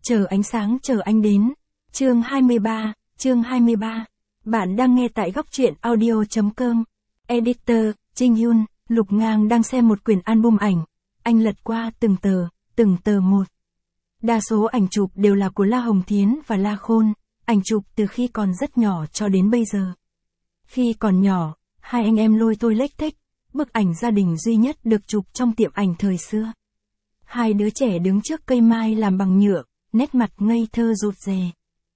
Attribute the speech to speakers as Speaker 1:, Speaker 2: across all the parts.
Speaker 1: Chờ ánh sáng chờ anh đến. Chương 23. Bạn đang nghe tại góc truyện audio.com. Editor, Jin Hyun. Lục Ngang đang xem một quyển album ảnh. Anh lật qua từng tờ một. Đa số ảnh chụp đều là của La Hồng Thiến và La Khôn, ảnh chụp từ khi còn rất nhỏ cho đến bây giờ. Khi còn nhỏ, hai anh em lôi thôi lếch thếch, bức ảnh gia đình duy nhất được chụp trong tiệm ảnh thời xưa. Hai đứa trẻ đứng trước cây mai làm bằng nhựa, nét mặt ngây thơ rụt rè.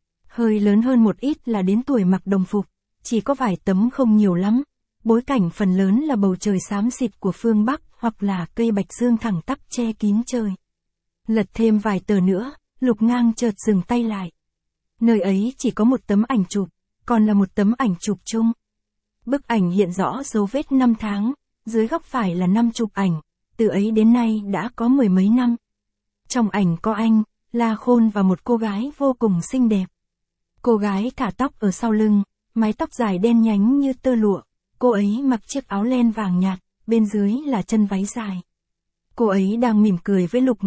Speaker 1: Hơi lớn hơn một ít là đến tuổi mặc đồng phục, chỉ có vài tấm không nhiều lắm. Bối cảnh phần lớn là bầu trời xám xịt của phương Bắc hoặc là cây bạch dương thẳng tắp che kín trời. Lật thêm vài tờ nữa, Lục Ngang chợt dừng tay lại. Nơi ấy chỉ có một tấm ảnh chụp, còn là một tấm ảnh chụp chung. Bức ảnh hiện rõ dấu vết 5 tháng, dưới góc phải là năm chụp ảnh, từ ấy đến nay đã có 10 mấy năm. Trong ảnh có anh, La Khôn và một cô gái vô cùng xinh đẹp. Cô gái thả tóc ở sau lưng, mái tóc dài đen nhánh như tơ lụa. Cô ấy mặc chiếc áo len vàng nhạt, bên dưới là chân váy dài. Cô ấy đang mỉm cười với Lục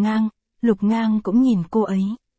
Speaker 1: Ngang cũng nhìn cô ấy.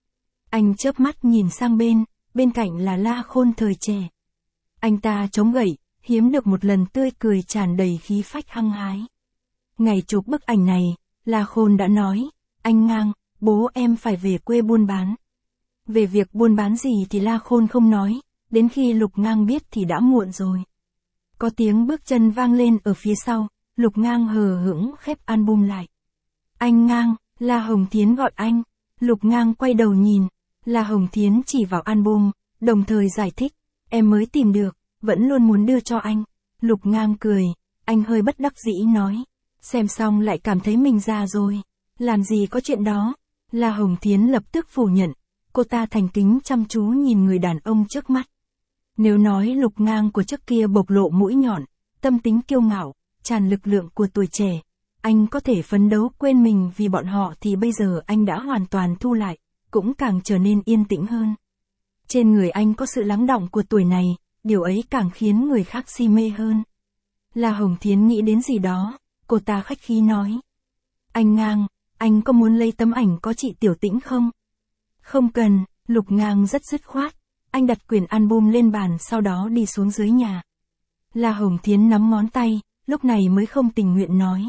Speaker 1: Anh chớp mắt nhìn sang bên cạnh là La Khôn thời trẻ. Anh ta chống gậy, hiếm được một lần tươi cười tràn đầy khí phách hăng hái. Ngày chụp bức ảnh này, La Khôn đã nói, anh Ngang, bố em phải về quê buôn bán. Về việc buôn bán gì thì La Khôn không nói, đến khi Lục Ngang biết thì đã muộn rồi. Có tiếng bước chân vang lên ở phía sau, Lục Ngang hờ hững khép album lại. Anh Ngang, La Hồng Thiến gọi anh. Lục Ngang quay đầu nhìn, La Hồng Thiến chỉ vào album, đồng thời giải thích, em mới tìm được, vẫn luôn muốn đưa cho anh. Lục Ngang cười, anh hơi bất đắc dĩ nói, xem xong lại cảm thấy mình già rồi, làm gì có chuyện đó. La Hồng Thiến lập tức phủ nhận, cô ta thành kính chăm chú nhìn người đàn ông trước mắt. Nếu nói Lục Ngang của trước kia bộc lộ mũi nhọn, tâm tính kiêu ngạo, tràn lực lượng của tuổi trẻ, anh có thể phấn đấu quên mình vì bọn họ thì bây giờ anh đã hoàn toàn thu lại, cũng càng trở nên yên tĩnh hơn. Trên người anh có sự lắng đọng của tuổi này, điều ấy càng khiến người khác si mê hơn. La Hồng Thiến nghĩ đến gì đó, cô ta khách khí nói. Anh Ngang, anh có muốn lấy tấm ảnh có chị Tiểu Tĩnh không? Không cần, Lục Ngang rất dứt khoát. Anh đặt quyển album lên bàn sau đó đi xuống dưới nhà. La Hồng Thiến nắm ngón tay, lúc này mới không tình nguyện nói.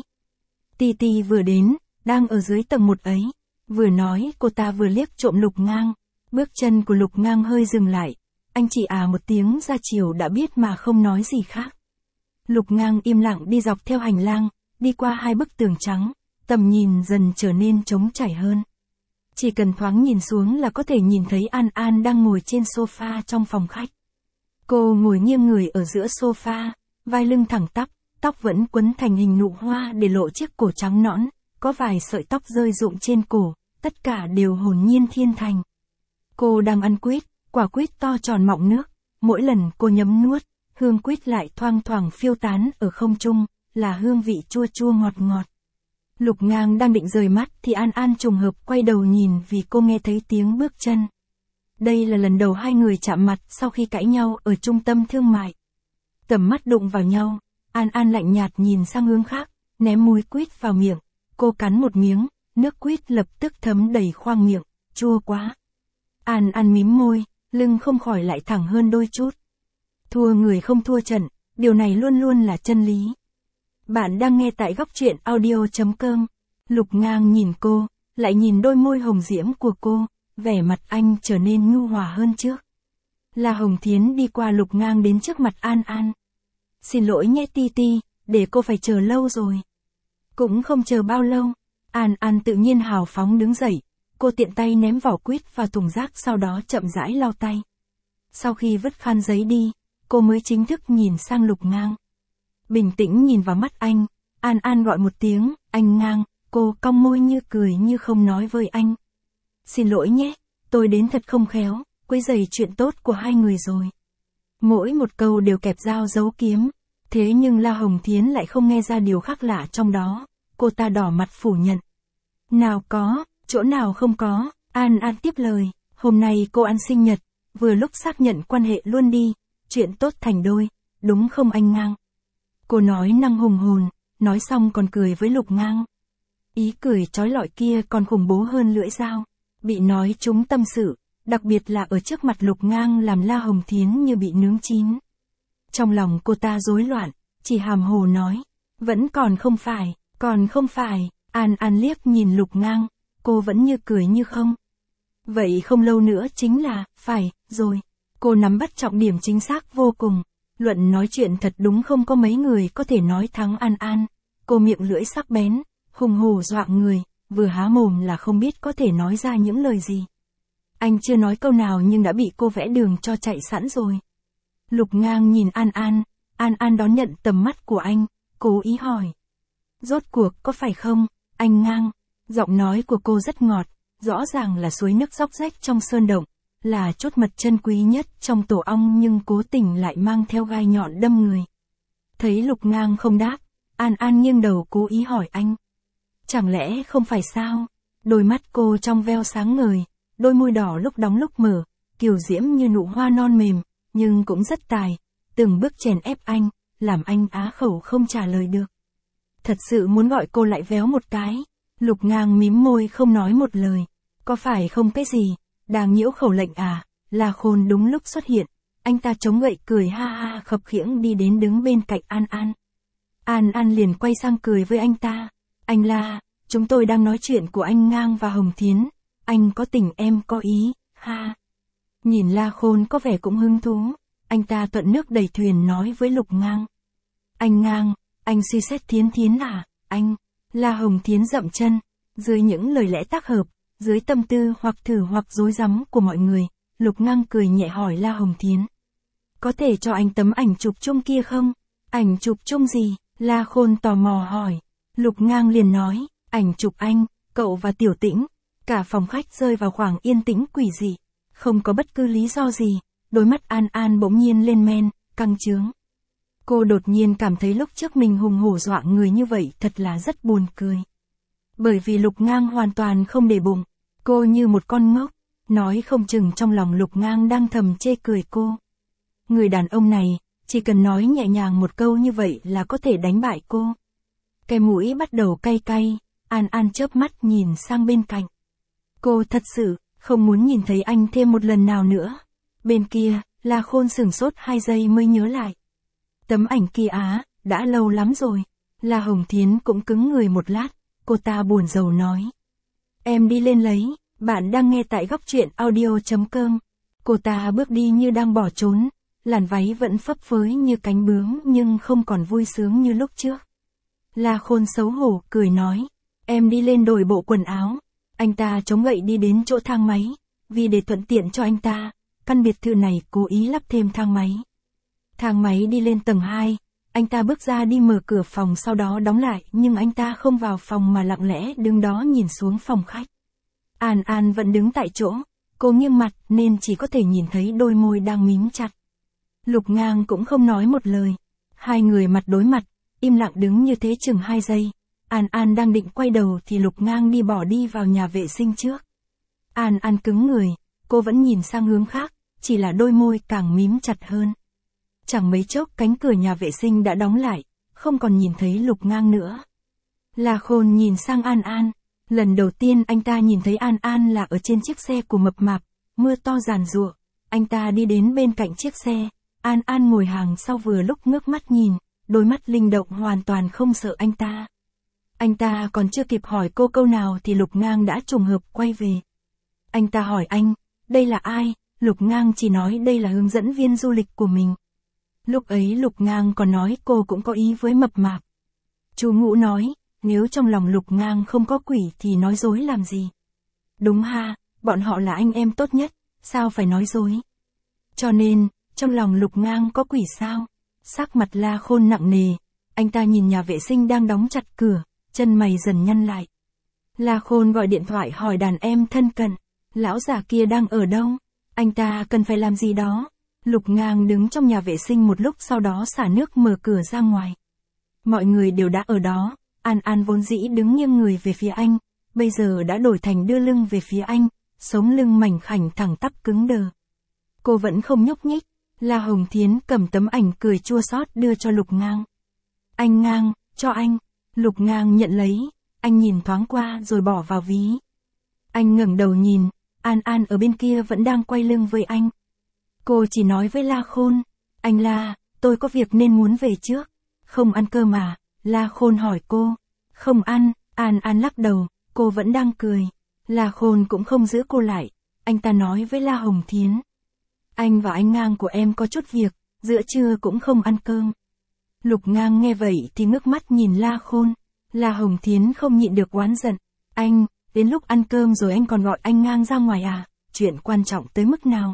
Speaker 1: Titi vừa đến, đang ở dưới tầng 1 ấy. Vừa nói cô ta vừa liếc trộm Lục Ngang. Bước chân của Lục Ngang hơi dừng lại. Anh chỉ một tiếng ra chiều đã biết mà không nói gì khác. Lục Ngang im lặng đi dọc theo hành lang, đi qua hai bức tường trắng, tầm nhìn dần trở nên trống trải hơn. Chỉ cần thoáng nhìn xuống là có thể nhìn thấy An An đang ngồi trên sofa trong phòng khách. Cô ngồi nghiêng người ở giữa sofa, vai lưng thẳng tắp, tóc vẫn quấn thành hình nụ hoa để lộ chiếc cổ trắng nõn, có vài sợi tóc rơi rụng trên cổ, tất cả đều hồn nhiên thiên thành. Cô đang ăn quýt, quả quýt to tròn mọng nước, mỗi lần cô nhấm nuốt, hương quýt lại thoang thoảng phiêu tán ở không trung, là hương vị chua chua ngọt ngọt. Lục Ngang đang định rời mắt thì An An trùng hợp quay đầu nhìn vì cô nghe thấy tiếng bước chân. Đây là lần đầu hai người chạm mặt sau khi cãi nhau ở trung tâm thương mại. Tầm mắt đụng vào nhau, An An lạnh nhạt nhìn sang hướng khác, ném múi quýt vào miệng. Cô cắn một miếng, nước quýt lập tức thấm đầy khoang miệng, chua quá. An An mím môi, lưng không khỏi lại thẳng hơn đôi chút. Thua người không thua trận, điều này luôn luôn là chân lý. Bạn đang nghe tại góc truyện audio.com. Lục Ngang nhìn cô, lại nhìn đôi môi hồng diễm của cô, vẻ mặt anh trở nên nhu hòa hơn trước. La Hồng Thiến đi qua Lục Ngang đến trước mặt An An. Xin lỗi nhé Titi, để cô phải chờ lâu rồi. Cũng không chờ bao lâu, An An tự nhiên hào phóng đứng dậy, cô tiện tay ném vỏ quýt vào thùng rác sau đó chậm rãi lau tay. Sau khi vứt khăn giấy đi, cô mới chính thức nhìn sang Lục Ngang. Bình tĩnh nhìn vào mắt anh, An An gọi một tiếng, anh Ngang, cô cong môi như cười như không nói với anh. Xin lỗi nhé, tôi đến thật không khéo, quấy rầy chuyện tốt của hai người rồi. Mỗi một câu đều kẹp dao giấu kiếm, thế nhưng La Hồng Thiến lại không nghe ra điều khác lạ trong đó, cô ta đỏ mặt phủ nhận. Nào có, chỗ nào không có, An An tiếp lời, hôm nay cô ăn sinh nhật, vừa lúc xác nhận quan hệ luôn đi, chuyện tốt thành đôi, đúng không anh Ngang? Cô nói năng hùng hồn, nói xong còn cười với Lục Ngang. Ý cười trói lọi kia còn khủng bố hơn lưỡi dao. Bị nói chúng tâm sự, đặc biệt là ở trước mặt Lục Ngang làm La Hồng Thiến như bị nướng chín. Trong lòng cô ta rối loạn, chỉ hàm hồ nói, vẫn còn không phải, An An liếc nhìn Lục Ngang, cô vẫn như cười như không. Vậy không lâu nữa chính là, phải, rồi. Cô nắm bắt trọng điểm chính xác vô cùng. Luận nói chuyện thật đúng không có mấy người có thể nói thắng An An. Cô miệng lưỡi sắc bén, hùng hổ dọa người, vừa há mồm là không biết có thể nói ra những lời gì. Anh chưa nói câu nào nhưng đã bị cô vẽ đường cho chạy sẵn rồi. Lục Ngang nhìn An An đón nhận tầm mắt của anh, cố ý hỏi. Rốt cuộc có phải không, anh Ngang? Giọng nói của cô rất ngọt, rõ ràng là suối nước róc rách trong sơn động, là chốt mật chân quý nhất trong tổ ong nhưng cố tình lại mang theo gai nhọn đâm người. Thấy Lục Ngang không đáp, An An nghiêng đầu cố ý hỏi anh. Chẳng lẽ không phải sao? Đôi mắt cô trong veo sáng ngời, đôi môi đỏ lúc đóng lúc mở, kiều diễm như nụ hoa non mềm, nhưng cũng rất tài, từng bước chèn ép anh, làm anh á khẩu không trả lời được. Thật sự muốn gọi cô lại véo một cái. Lục Ngang mím môi không nói một lời. Có phải không cái gì, đang nhiễu khẩu lệnh à? La Khôn đúng lúc xuất hiện, anh ta chống gậy cười ha ha khập khiễng đi đến đứng bên cạnh An An. An An liền quay sang cười với anh ta. Anh La, chúng tôi đang nói chuyện của anh Ngang và Hồng Thiến, anh có tình em có ý, ha. Nhìn La Khôn có vẻ cũng hứng thú, anh ta thuận nước đẩy thuyền nói với Lục Ngang. Anh Ngang, anh suy xét Thiến à, anh. La Hồng Thiến dậm chân, dưới những lời lẽ tác hợp, dưới tâm tư hoặc thử hoặc dối rắm của mọi người, Lục Ngang cười nhẹ hỏi La Hồng Thiến. Có thể cho anh tấm ảnh chụp chung kia không? Ảnh chụp chung gì? La Khôn tò mò hỏi. Lục Ngang liền nói, ảnh chụp anh, cậu và Tiểu Tĩnh. Cả phòng khách rơi vào khoảng yên tĩnh quỷ dị. Không có bất cứ lý do gì, đôi mắt An An bỗng nhiên lên men, căng trướng. Cô đột nhiên cảm thấy lúc trước mình hùng hổ dọa người như vậy thật là rất buồn cười. Bởi vì Lục Ngang hoàn toàn không để bụng, cô như một con ngốc, nói không chừng trong lòng Lục Ngang đang thầm chê cười cô. Người đàn ông này, chỉ cần nói nhẹ nhàng một câu như vậy là có thể đánh bại cô. Cái mũi bắt đầu cay cay, An An chớp mắt nhìn sang bên cạnh. Cô thật sự không muốn nhìn thấy anh thêm một lần nào nữa. Bên kia, La Khôn sửng sốt 2 giây mới nhớ lại. Tấm ảnh kia á, đã lâu lắm rồi. La Hồng Thiến cũng cứng người một lát, cô ta buồn rầu nói. Em đi lên lấy, bạn đang nghe tại góc truyện audio.com. Cô ta bước đi như đang bỏ trốn, làn váy vẫn phấp phới như cánh bướm nhưng không còn vui sướng như lúc trước. La Khôn xấu hổ cười nói, em đi lên đổi bộ quần áo. Anh ta chống gậy đi đến chỗ thang máy, vì để thuận tiện cho anh ta, căn biệt thự này cố ý lắp thêm thang máy. Thang máy đi lên tầng 2, anh ta bước ra đi mở cửa phòng sau đó đóng lại nhưng anh ta không vào phòng mà lặng lẽ đứng đó nhìn xuống phòng khách. An An vẫn đứng tại chỗ, cô nghiêng mặt nên chỉ có thể nhìn thấy đôi môi đang mím chặt. Lục Ngang cũng không nói một lời. Hai người mặt đối mặt, im lặng đứng như thế chừng 2 giây. An An đang định quay đầu thì Lục Ngang bỏ đi vào nhà vệ sinh trước. An An cứng người, cô vẫn nhìn sang hướng khác, chỉ là đôi môi càng mím chặt hơn. Chẳng mấy chốc cánh cửa nhà vệ sinh đã đóng lại, không còn nhìn thấy Lục Ngang nữa. La Khôn nhìn sang An An, lần đầu tiên anh ta nhìn thấy An An là ở trên chiếc xe của mập mạp, mưa to giàn giụa. Anh ta đi đến bên cạnh chiếc xe, An An ngồi hàng sau vừa lúc ngước mắt nhìn, đôi mắt linh động hoàn toàn không sợ anh ta. Anh ta còn chưa kịp hỏi cô câu nào thì Lục Ngang đã trùng hợp quay về. Anh ta hỏi anh, đây là ai? Lục Ngang chỉ nói đây là hướng dẫn viên du lịch của mình. Lúc ấy Lục Ngang còn nói cô cũng có ý với mập mạp. Chú Ngũ nói, nếu trong lòng Lục Ngang không có quỷ thì nói dối làm gì? Đúng ha, bọn họ là anh em tốt nhất, sao phải nói dối? Cho nên, trong lòng Lục Ngang có quỷ sao? Sắc mặt La Khôn nặng nề, anh ta nhìn nhà vệ sinh đang đóng chặt cửa, chân mày dần nhăn lại. La Khôn gọi điện thoại hỏi đàn em thân cận, lão già kia đang ở đâu? Anh ta cần phải làm gì đó? Lục Ngang đứng trong nhà vệ sinh một lúc sau đó xả nước mở cửa ra ngoài. Mọi người đều đã ở đó, An An vốn dĩ đứng nghiêng người về phía anh, bây giờ đã đổi thành đưa lưng về phía anh, sống lưng mảnh khảnh thẳng tắp cứng đờ. Cô vẫn không nhúc nhích, La Hồng Thiến cầm tấm ảnh cười chua xót đưa cho Lục Ngang. Anh Ngang, cho anh. Lục Ngang nhận lấy, anh nhìn thoáng qua rồi bỏ vào ví. Anh ngẩng đầu nhìn, An An ở bên kia vẫn đang quay lưng với anh. Cô chỉ nói với La Khôn, anh La, tôi có việc nên muốn về trước. Không ăn cơm à? La Khôn hỏi cô. Không ăn, An An lắc đầu, cô vẫn đang cười. La Khôn cũng không giữ cô lại, anh ta nói với La Hồng Thiến. Anh và anh Ngang của em có chút việc, giữa trưa cũng không ăn cơm. Lục Ngang nghe vậy thì ngước mắt nhìn La Khôn. La Hồng Thiến không nhịn được oán giận. Anh, đến lúc ăn cơm rồi anh còn gọi anh Ngang ra ngoài à? Chuyện quan trọng tới mức nào?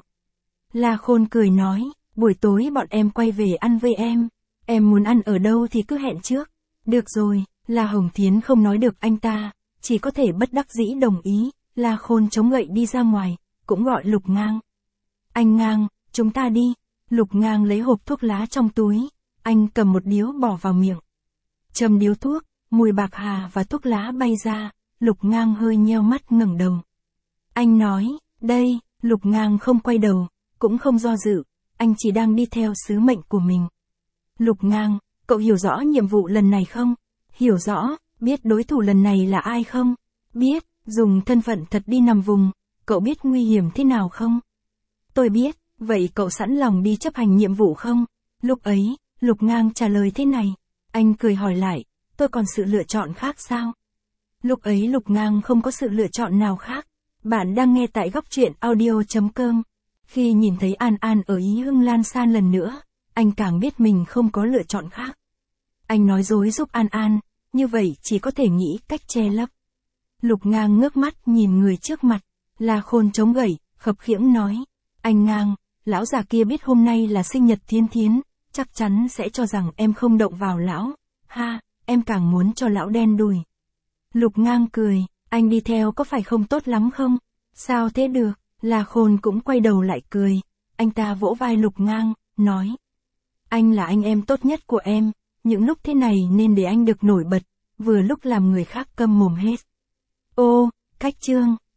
Speaker 1: La Khôn cười nói, buổi tối bọn em quay về ăn với em muốn ăn ở đâu thì cứ hẹn trước. Được rồi, La Hồng Thiến không nói được anh ta, chỉ có thể bất đắc dĩ đồng ý. La Khôn chống gậy đi ra ngoài, cũng gọi Lục Ngang. Anh Ngang, chúng ta đi. Lục Ngang lấy hộp thuốc lá trong túi, anh cầm một điếu bỏ vào miệng. Châm điếu thuốc, mùi bạc hà và thuốc lá bay ra, Lục Ngang hơi nheo mắt ngẩng đầu. Anh nói, đây, Lục Ngang không quay đầu, cũng không do dự, anh chỉ đang đi theo sứ mệnh của mình. Lục Ngang, cậu hiểu rõ nhiệm vụ lần này không? Hiểu rõ, biết đối thủ lần này là ai không? Biết, dùng thân phận thật đi nằm vùng, cậu biết nguy hiểm thế nào không? Tôi biết, vậy cậu sẵn lòng đi chấp hành nhiệm vụ không? Lúc ấy, Lục Ngang trả lời thế này. Anh cười hỏi lại, tôi còn sự lựa chọn khác sao? Lúc ấy Lục Ngang không có sự lựa chọn nào khác. Bạn đang nghe tại góc truyện audio.com. Khi nhìn thấy An An ở Ý Hưng Lan San lần nữa, anh càng biết mình không có lựa chọn khác. Anh nói dối giúp An An, như vậy chỉ có thể nghĩ cách che lấp. Lục Ngang ngước mắt nhìn người trước mặt, La Khôn chống gậy, khập khiễng nói. Anh Ngang, lão già kia biết hôm nay là sinh nhật Thiến Thiến, chắc chắn sẽ cho rằng em không động vào lão. Ha, em càng muốn cho lão đen đùi. Lục Ngang cười, anh đi theo có phải không tốt lắm không? Sao thế được? La Khôn cũng quay đầu lại cười. Anh ta vỗ vai Lục Ngang, nói. Anh là anh em tốt nhất của em, những lúc thế này nên để anh được nổi bật, vừa lúc làm người khác câm mồm hết. Ô, cách chương.